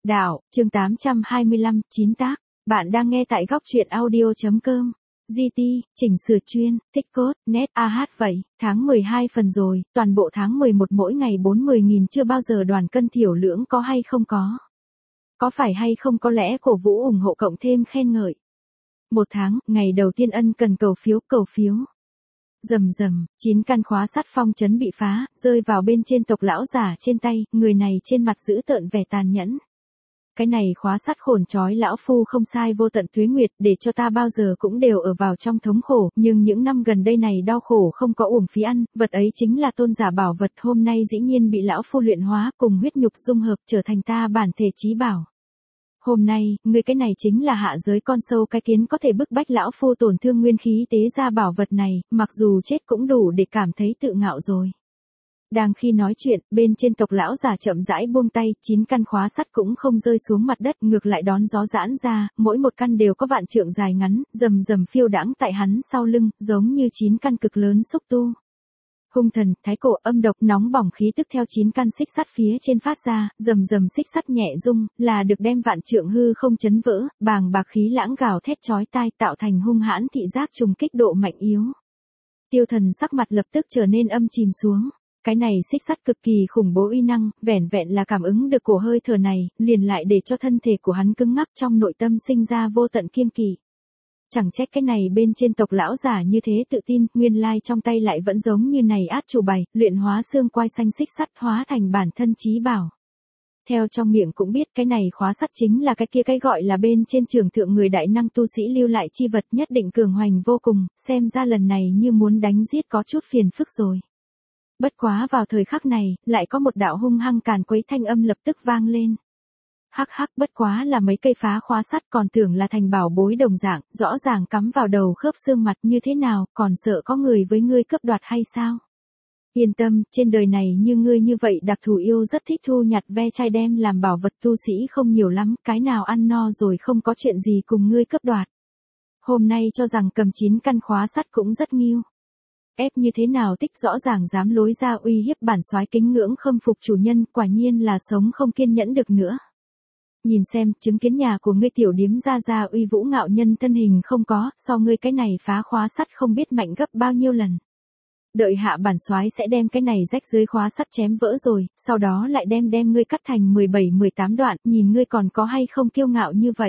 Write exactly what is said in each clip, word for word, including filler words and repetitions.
Đạo, chương tám trăm hai mươi lăm, chín tác. Bạn đang nghe tại góc truyện audio.com. giê tê, chỉnh sửa chuyên, tích cốt, net, a hát vậy, tháng mười hai phần rồi, toàn bộ tháng mười một mỗi ngày bốn mươi nghìn chưa bao giờ đoàn cân thiểu lưỡng có hay không có. Có phải hay không có lẽ cổ vũ ủng hộ cộng thêm khen ngợi. Một tháng, ngày đầu tiên ân cần cầu phiếu, cầu phiếu. Rầm rầm, chín căn khóa sắt phong trấn bị phá, rơi vào bên trên tộc lão giả trên tay, người này trên mặt giữ tợn vẻ tàn nhẫn. Cái này khóa sắt khổn trói lão phu không sai vô tận tuế nguyệt, để cho ta bao giờ cũng đều ở vào trong thống khổ, nhưng những năm gần đây này đau khổ không có uổng phí ăn, vật ấy chính là tôn giả bảo vật, hôm nay dĩ nhiên bị lão phu luyện hóa, cùng huyết nhục dung hợp trở thành ta bản thể chí bảo. Hôm nay, người cái này chính là hạ giới con sâu cái kiến có thể bức bách lão phu tổn thương nguyên khí tế ra bảo vật này, mặc dù chết cũng đủ để cảm thấy tự ngạo rồi. Đang khi nói chuyện, bên trên tộc lão giả chậm rãi buông tay, chín căn khóa sắt cũng không rơi xuống mặt đất, ngược lại đón gió giãn ra, mỗi một căn đều có vạn trượng dài ngắn, rầm rầm phiêu đãng tại hắn sau lưng, giống như chín căn cực lớn xúc tu. Hung thần, thái cổ, âm độc, nóng bỏng khí tức theo chín căn xích sắt phía trên phát ra, rầm rầm xích sắt nhẹ rung, là được đem vạn trượng hư không chấn vỡ, bàng bạc khí lãng gào thét chói tai tạo thành hung hãn thị giác trùng kích độ mạnh yếu. Tiêu Thần sắc mặt lập tức trở nên âm chìm xuống. Cái này xích sắt cực kỳ khủng bố uy năng, vẻn vẹn là cảm ứng được cổ hơi thở này, liền lại để cho thân thể của hắn cứng ngắc, trong nội tâm sinh ra vô tận kiêng kỵ. Chẳng trách cái này bên trên tộc lão giả như thế tự tin, nguyên lai trong tay lại vẫn giống như này át chủ bài, luyện hóa xương quai xanh xích sắt hóa thành bản thân chí bảo. Theo trong miệng cũng biết cái này khóa sắt chính là cái kia cái gọi là bên trên trường thượng người đại năng tu sĩ lưu lại chi vật, nhất định cường hoành vô cùng, xem ra lần này như muốn đánh giết có chút phiền phức rồi. Bất quá vào thời khắc này, lại có một đạo hung hăng càn quấy thanh âm lập tức vang lên. Hắc hắc, bất quá là mấy cây phá khóa sắt, còn tưởng là thành bảo bối đồng dạng, rõ ràng cắm vào đầu khớp xương mặt như thế nào, còn sợ có người với ngươi cướp đoạt hay sao? Yên tâm, trên đời này như ngươi như vậy đặc thù yêu rất thích thu nhặt ve chai đem làm bảo vật tu sĩ không nhiều lắm, cái nào ăn no rồi không có chuyện gì cùng ngươi cướp đoạt. Hôm nay cho rằng cầm chín căn khóa sắt cũng rất nghiêu. Ép như thế nào tích rõ ràng dám lối ra uy hiếp bản soái kính ngưỡng khâm phục chủ nhân, quả nhiên là sống không kiên nhẫn được nữa. Nhìn xem, chứng kiến nhà của ngươi tiểu điếm ra ra uy vũ ngạo nhân thân hình không có, so ngươi cái này phá khóa sắt không biết mạnh gấp bao nhiêu lần. Đợi hạ bản soái sẽ đem cái này rách dưới khóa sắt chém vỡ rồi, sau đó lại đem đem ngươi cắt thành mười bảy mười tám đoạn, nhìn ngươi còn có hay không kiêu ngạo như vậy.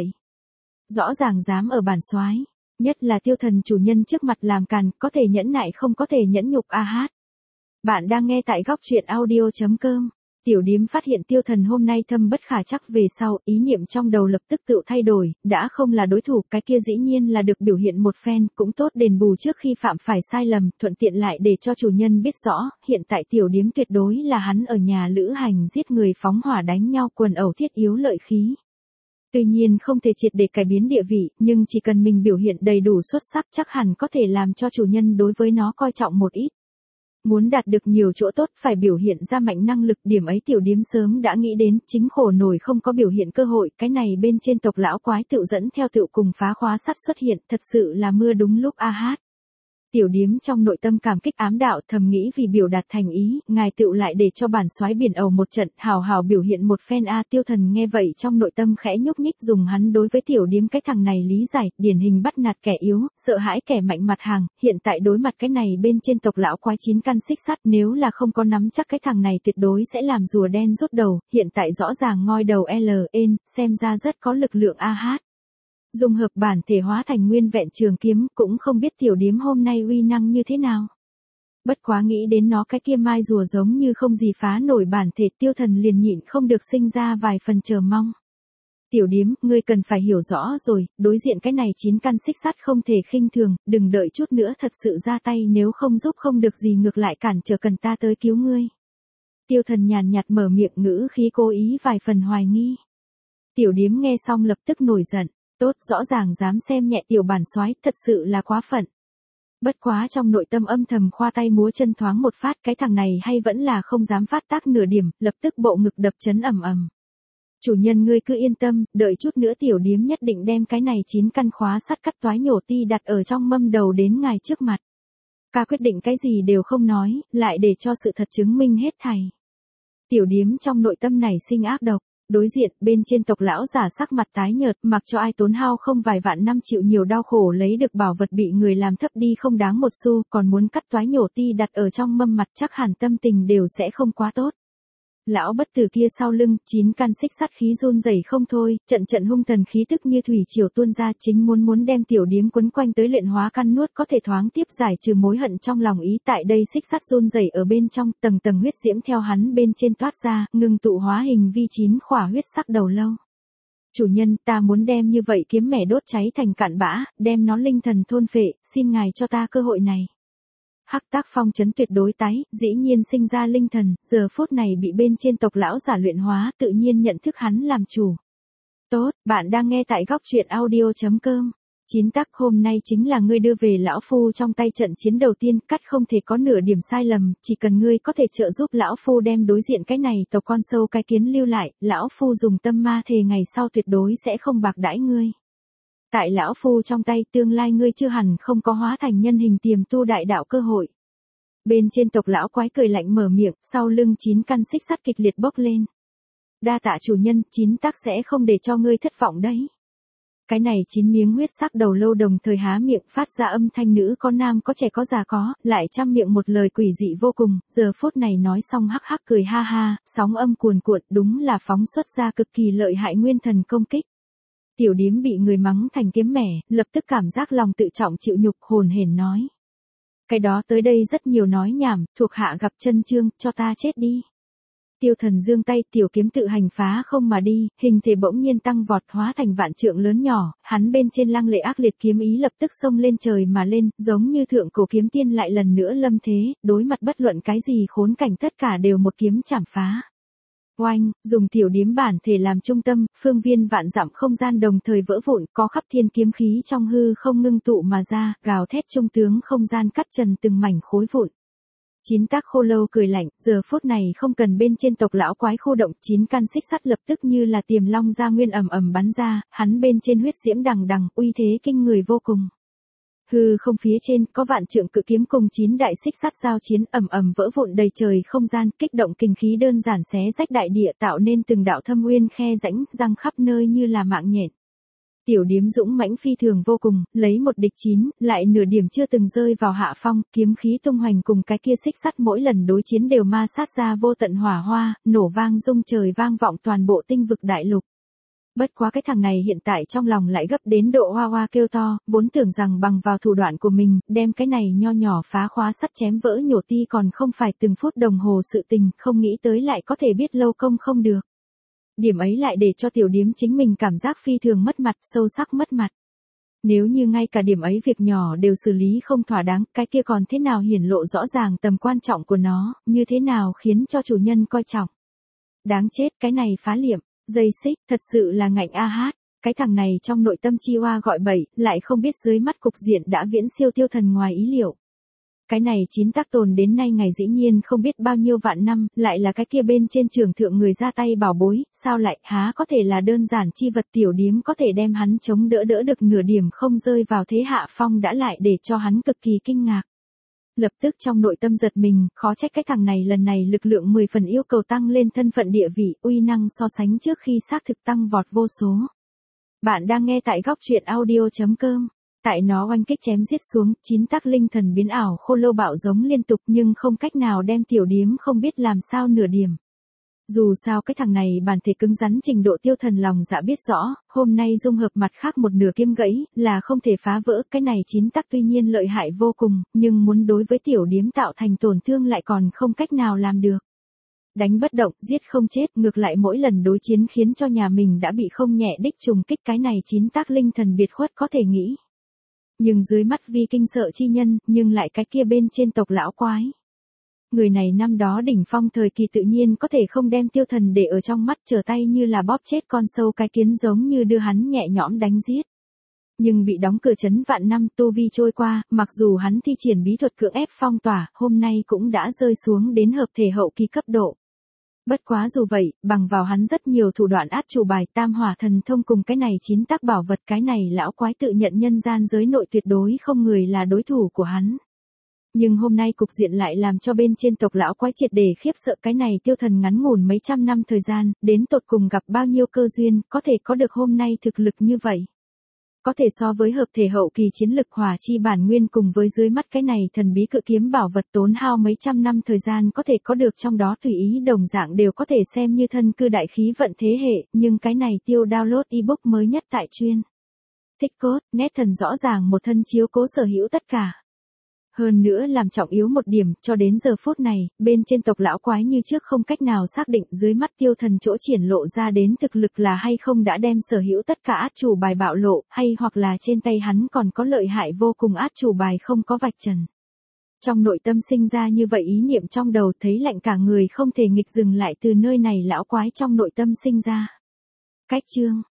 Rõ ràng dám ở bản soái, nhất là Tiêu Thần chủ nhân trước mặt làm càn, có thể nhẫn nại không có thể nhẫn nhục a hát. Bạn đang nghe tại góc truyện audio.com. Tiểu điếm phát hiện Tiêu Thần hôm nay thâm bất khả trắc về sau, ý niệm trong đầu lập tức tự thay đổi, đã không là đối thủ, cái kia dĩ nhiên là được biểu hiện một phen, cũng tốt đền bù trước khi phạm phải sai lầm, thuận tiện lại để cho chủ nhân biết rõ, hiện tại tiểu điếm tuyệt đối là hắn ở nhà lữ hành giết người phóng hỏa đánh nhau quần ẩu thiết yếu lợi khí. Tuy nhiên không thể triệt để cải biến địa vị, nhưng chỉ cần mình biểu hiện đầy đủ xuất sắc chắc hẳn có thể làm cho chủ nhân đối với nó coi trọng một ít. Muốn đạt được nhiều chỗ tốt phải biểu hiện ra mạnh năng lực, điểm ấy tiểu điếm sớm đã nghĩ đến, chính khổ nổi không có biểu hiện cơ hội, cái này bên trên tộc lão quái tự dẫn theo tự cùng phá khóa sắt xuất hiện, thật sự là mưa đúng lúc a hát. Tiểu điếm trong nội tâm cảm kích ám đạo, thầm nghĩ vì biểu đạt thành ý, ngài tựu lại để cho bản soái biển ầu một trận, hào hào biểu hiện một phen a. Tiêu Thần nghe vậy trong nội tâm khẽ nhúc nhích, dùng hắn đối với tiểu điếm cái thằng này lý giải, điển hình bắt nạt kẻ yếu, sợ hãi kẻ mạnh mặt hàng, hiện tại đối mặt cái này bên trên tộc lão quái chín căn xích sắt, nếu là không có nắm chắc cái thằng này tuyệt đối sẽ làm rùa đen rút đầu, hiện tại rõ ràng ngoi đầu L N, xem ra rất có lực lượng a hát. Dung hợp bản thể hóa thành nguyên vẹn trường kiếm, cũng không biết tiểu điếm hôm nay uy năng như thế nào. Bất quá nghĩ đến nó cái kia mai rùa giống như không gì phá nổi bản thể, Tiêu Thần liền nhịn không được sinh ra vài phần chờ mong. Tiểu điếm, ngươi cần phải hiểu rõ rồi, đối diện cái này chín căn xích sắt không thể khinh thường, đừng đợi chút nữa thật sự ra tay, nếu không giúp không được gì ngược lại cản trở cần ta tới cứu ngươi. Tiêu Thần nhàn nhạt mở miệng, ngữ khí cố ý vài phần hoài nghi. Tiểu điếm nghe xong lập tức nổi giận. Tốt, rõ ràng dám xem nhẹ tiểu bản soái, thật sự là quá phận. Bất quá trong nội tâm âm thầm khoa tay múa chân thoáng một phát, cái thằng này hay vẫn là không dám phát tác nửa điểm, lập tức bộ ngực đập chấn ầm ầm. Chủ nhân ngươi cứ yên tâm, đợi chút nữa tiểu điếm nhất định đem cái này chín căn khóa sắt cắt toái nhổ ti đặt ở trong mâm đầu đến ngài trước mặt. Ca quyết định cái gì đều không nói, lại để cho sự thật chứng minh hết thảy. Tiểu điếm trong nội tâm này sinh ác độc. Đối diện, bên trên tộc lão giả sắc mặt tái nhợt, mặc cho ai tốn hao không vài vạn năm chịu nhiều đau khổ lấy được bảo vật bị người làm thấp đi không đáng một xu, còn muốn cắt toái nhổ ti đặt ở trong mâm mặt chắc hẳn tâm tình đều sẽ không quá tốt. Lão bất tử kia sau lưng, chín căn xích sắt khí run rẩy không thôi, trận trận hung thần khí tức như thủy triều tuôn ra, chính muốn muốn đem tiểu điếm quấn quanh tới luyện hóa căn nuốt có thể thoáng tiếp giải trừ mối hận trong lòng ý. Tại đây xích sắt run rẩy ở bên trong, tầng tầng huyết diễm theo hắn bên trên toát ra, ngừng tụ hóa hình vi chín khỏa huyết sắc đầu lâu. Chủ nhân, ta muốn đem như vậy kiếm mẻ đốt cháy thành cạn bã, đem nó linh thần thôn phệ, xin ngài cho ta cơ hội này. Hắc Tác Phong trấn tuyệt đối tái, dĩ nhiên sinh ra linh thần, giờ phút này bị bên trên tộc lão giả luyện hóa, tự nhiên nhận thức hắn làm chủ. Tốt, bạn đang nghe tại góc truyện audio chấm com. Chín Tác, hôm nay chính là ngươi đưa về lão phu trong tay trận chiến đầu tiên, cắt không thể có nửa điểm sai lầm, chỉ cần ngươi có thể trợ giúp lão phu đem đối diện cái này tộc con sâu cái kiến lưu lại, lão phu dùng tâm ma thề ngày sau tuyệt đối sẽ không bạc đãi ngươi. Tại lão phu trong tay, tương lai ngươi chưa hẳn không có hóa thành nhân hình tiềm tu đại đạo cơ hội. Bên trên tộc lão quái cười lạnh mở miệng, sau lưng chín căn xích sắt kịch liệt bốc lên. Đa tạ chủ nhân, Chín Tác sẽ không để cho ngươi thất vọng đấy. Cái này chín miếng huyết sắc đầu lâu đồng thời há miệng phát ra âm thanh nữ có nam có trẻ có già có, lại trăm miệng một lời quỷ dị vô cùng, giờ phút này nói xong hắc hắc cười ha ha, sóng âm cuồn cuộn, đúng là phóng xuất ra cực kỳ lợi hại nguyên thần công kích. Tiểu điếm bị người mắng thành kiếm mẻ, lập tức cảm giác lòng tự trọng chịu nhục, hồn hển nói. Cái đó tới đây rất nhiều nói nhảm, thuộc hạ gặp chân chương, cho ta chết đi. Tiêu Thần giương tay, tiểu kiếm tự hành phá không mà đi, hình thể bỗng nhiên tăng vọt hóa thành vạn trượng lớn nhỏ, hắn bên trên lăng lệ ác liệt kiếm ý lập tức xông lên trời mà lên, giống như thượng cổ kiếm tiên lại lần nữa lâm thế, đối mặt bất luận cái gì khốn cảnh tất cả đều một kiếm chảm phá. Oanh, dùng tiểu điếm bản thể làm trung tâm, phương viên vạn dặm không gian đồng thời vỡ vụn, có khắp thiên kiếm khí trong hư không ngưng tụ mà ra, gào thét trung tướng không gian cắt trần từng mảnh khối vụn. Chín Tác khô lâu cười lạnh, giờ phút này không cần bên trên tộc lão quái khu động, chín căn xích sắt lập tức như là tiềm long ra nguyên ầm ầm bắn ra, hắn bên trên huyết diễm đằng đằng, uy thế kinh người vô cùng. Hư không phía trên có vạn trượng cự kiếm cùng chín đại xích sắt giao chiến ầm ầm vỡ vụn đầy trời không gian, kích động kinh khí đơn giản xé rách đại địa tạo nên từng đạo thâm uyên khe rãnh, răng khắp nơi như là mạng nhện. Tiểu điếm dũng mãnh phi thường vô cùng, lấy một địch chín, lại nửa điểm chưa từng rơi vào hạ phong, kiếm khí tung hoành cùng cái kia xích sắt mỗi lần đối chiến đều ma sát ra vô tận hỏa hoa, nổ vang rung trời vang vọng toàn bộ tinh vực đại lục. Bất quá cái thằng này hiện tại trong lòng lại gấp đến độ hoa hoa kêu to, vốn tưởng rằng bằng vào thủ đoạn của mình, đem cái này nho nhỏ phá khóa sắt chém vỡ nhổ ti còn không phải từng phút đồng hồ sự tình, không nghĩ tới lại có thể biết lâu công không được. Điểm ấy lại để cho tiểu điếm chính mình cảm giác phi thường mất mặt, sâu sắc mất mặt. Nếu như ngay cả điểm ấy việc nhỏ đều xử lý không thỏa đáng, cái kia còn thế nào hiển lộ rõ ràng tầm quan trọng của nó, như thế nào khiến cho chủ nhân coi trọng. Đáng chết, cái này phá liệm. Dây xích, thật sự là ngạnh a hát, cái thằng này trong nội tâm chi hoa gọi bậy, lại không biết dưới mắt cục diện đã viễn siêu Tiêu Thần ngoài ý liệu. Cái này Chín Tác tồn đến nay ngày dĩ nhiên không biết bao nhiêu vạn năm, lại là cái kia bên trên trường thượng người ra tay bảo bối, sao lại há có thể là đơn giản chi vật tiểu điếm có thể đem hắn chống đỡ đỡ được nửa điểm không rơi vào thế hạ phong đã lại để cho hắn cực kỳ kinh ngạc. Lập tức trong nội tâm giật mình, khó trách cái thằng này lần này lực lượng mười phần yêu cầu tăng lên thân phận địa vị, uy năng so sánh trước khi xác thực tăng vọt vô số. Bạn đang nghe tại góc truyện audio chấm com. Tại nó oanh kích chém giết xuống, Chín Tác linh thần biến ảo khô lâu bạo giống liên tục nhưng không cách nào đem tiểu điếm không biết làm sao nửa điểm. Dù sao cái thằng này bản thể cứng rắn trình độ Tiêu Thần lòng dạ biết rõ, hôm nay dung hợp mặt khác một nửa kiếm gãy, là không thể phá vỡ, cái này Chín Tác tuy nhiên lợi hại vô cùng, nhưng muốn đối với tiểu điếm tạo thành tổn thương lại còn không cách nào làm được. Đánh bất động, giết không chết, ngược lại mỗi lần đối chiến khiến cho nhà mình đã bị không nhẹ đích trùng kích, cái này Chín Tác linh thần biệt khuất có thể nghĩ. Nhưng dưới mắt vi kinh sợ chi nhân, nhưng lại cái kia bên trên tộc lão quái. Người này năm đó đỉnh phong thời kỳ tự nhiên có thể không đem Tiêu Thần để ở trong mắt, trở tay như là bóp chết con sâu cái kiến giống như đưa hắn nhẹ nhõm đánh giết. Nhưng bị đóng cửa chấn vạn năm tu vi trôi qua, mặc dù hắn thi triển bí thuật cưỡng ép phong tỏa, hôm nay cũng đã rơi xuống đến hợp thể hậu kỳ cấp độ. Bất quá dù vậy, bằng vào hắn rất nhiều thủ đoạn át chủ bài tam hỏa thần thông cùng cái này Chín Tác bảo vật, cái này lão quái tự nhận nhân gian giới nội tuyệt đối không người là đối thủ của hắn. Nhưng hôm nay cục diện lại làm cho bên trên tộc lão quái triệt để khiếp sợ, cái này tiêu thần ngắn ngủn mấy trăm năm thời gian, đến tột cùng gặp bao nhiêu cơ duyên, có thể có được hôm nay thực lực như vậy. Có thể so với hợp thể hậu kỳ chiến lực hỏa chi bản nguyên cùng với dưới mắt cái này thần bí cự kiếm bảo vật tốn hao mấy trăm năm thời gian có thể có được trong đó tùy ý đồng dạng đều có thể xem như thân cư đại khí vận thế hệ, nhưng cái này tiêu download ebook mới nhất tại chuyên. Thích cốt, nét thần rõ ràng một thân chiếu cố sở hữu tất cả. Hơn nữa làm trọng yếu một điểm, cho đến giờ phút này, bên trên tộc lão quái như trước không cách nào xác định dưới mắt tiêu thần chỗ triển lộ ra đến thực lực là hay không đã đem sở hữu tất cả át chủ bài bạo lộ, hay hoặc là trên tay hắn còn có lợi hại vô cùng át chủ bài không có vạch trần. Trong nội tâm sinh ra như vậy ý niệm trong đầu, thấy lạnh cả người không thể nghịch dừng lại từ nơi này lão quái trong nội tâm sinh ra. Cách chương